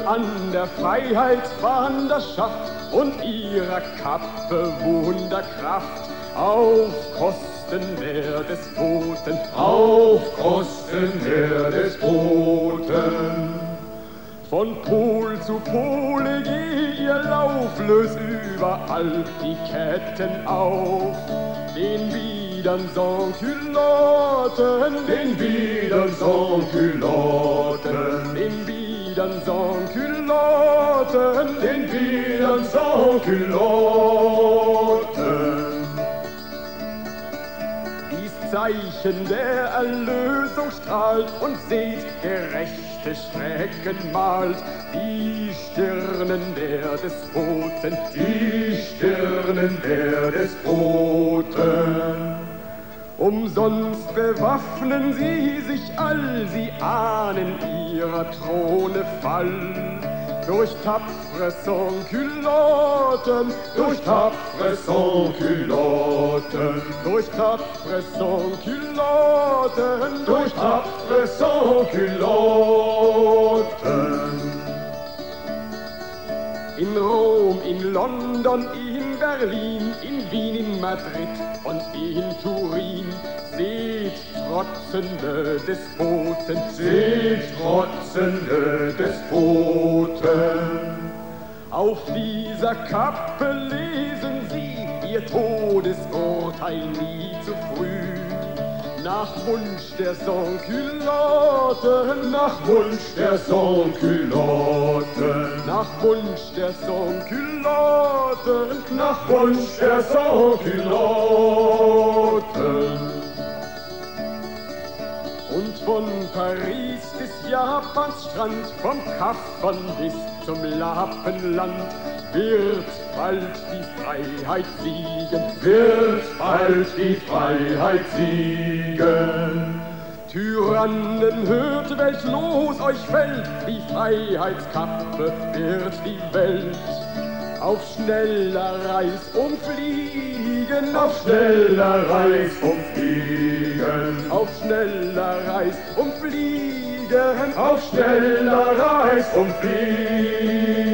an der Freiheitswanderschaft und ihrer Kappe Wunderkraft auf Kosten der Despoten, auf Kosten der Despoten. Von Pol zu Pole geht ihr Lauf, löst überall die Ketten auf. Den Biedern Sans-Culotten, den Biedern Sans-Culotten, den Biedern Sans-Culotten, den Biedern Sans-Culotten. Zeichen der Erlösung strahlt und seht, gerechte Schrecken malt die Stirnen der Despoten, die Stirnen der Despoten. Umsonst bewaffnen sie sich all, sie ahnen ihrer Throne Fall. Durch tapfere Sans-Culotten, durch tapfere Sans-Culotten, durch tapfere Sans-Culotten, durch tapfere Sans-Culotten. In Rom, in London, in Berlin, in Wien, in Madrid und in Turin seht trotzende Despoten, seht trotzende Despoten. Auf dieser Kappe lesen sie ihr Todesurteil nie zu früh. Nach Wunsch der Sans-Culotten, nach Wunsch der Sans-Culotten, nach Wunsch der Sans-Culotten, nach Wunsch der Sans-Culotten. Und von Paris bis Japans Strand, vom Kaffern bis zum Lappenland, wird bald die Freiheit siegen, wird bald die Freiheit siegen. Tyrannen, hört, welch Los euch fällt, die Freiheitskappe wird die Welt auf schneller Reis umfliegen, auf schneller Reis umfliegen, auf schneller Reis umfliegen, auf schneller Reis umfliegen.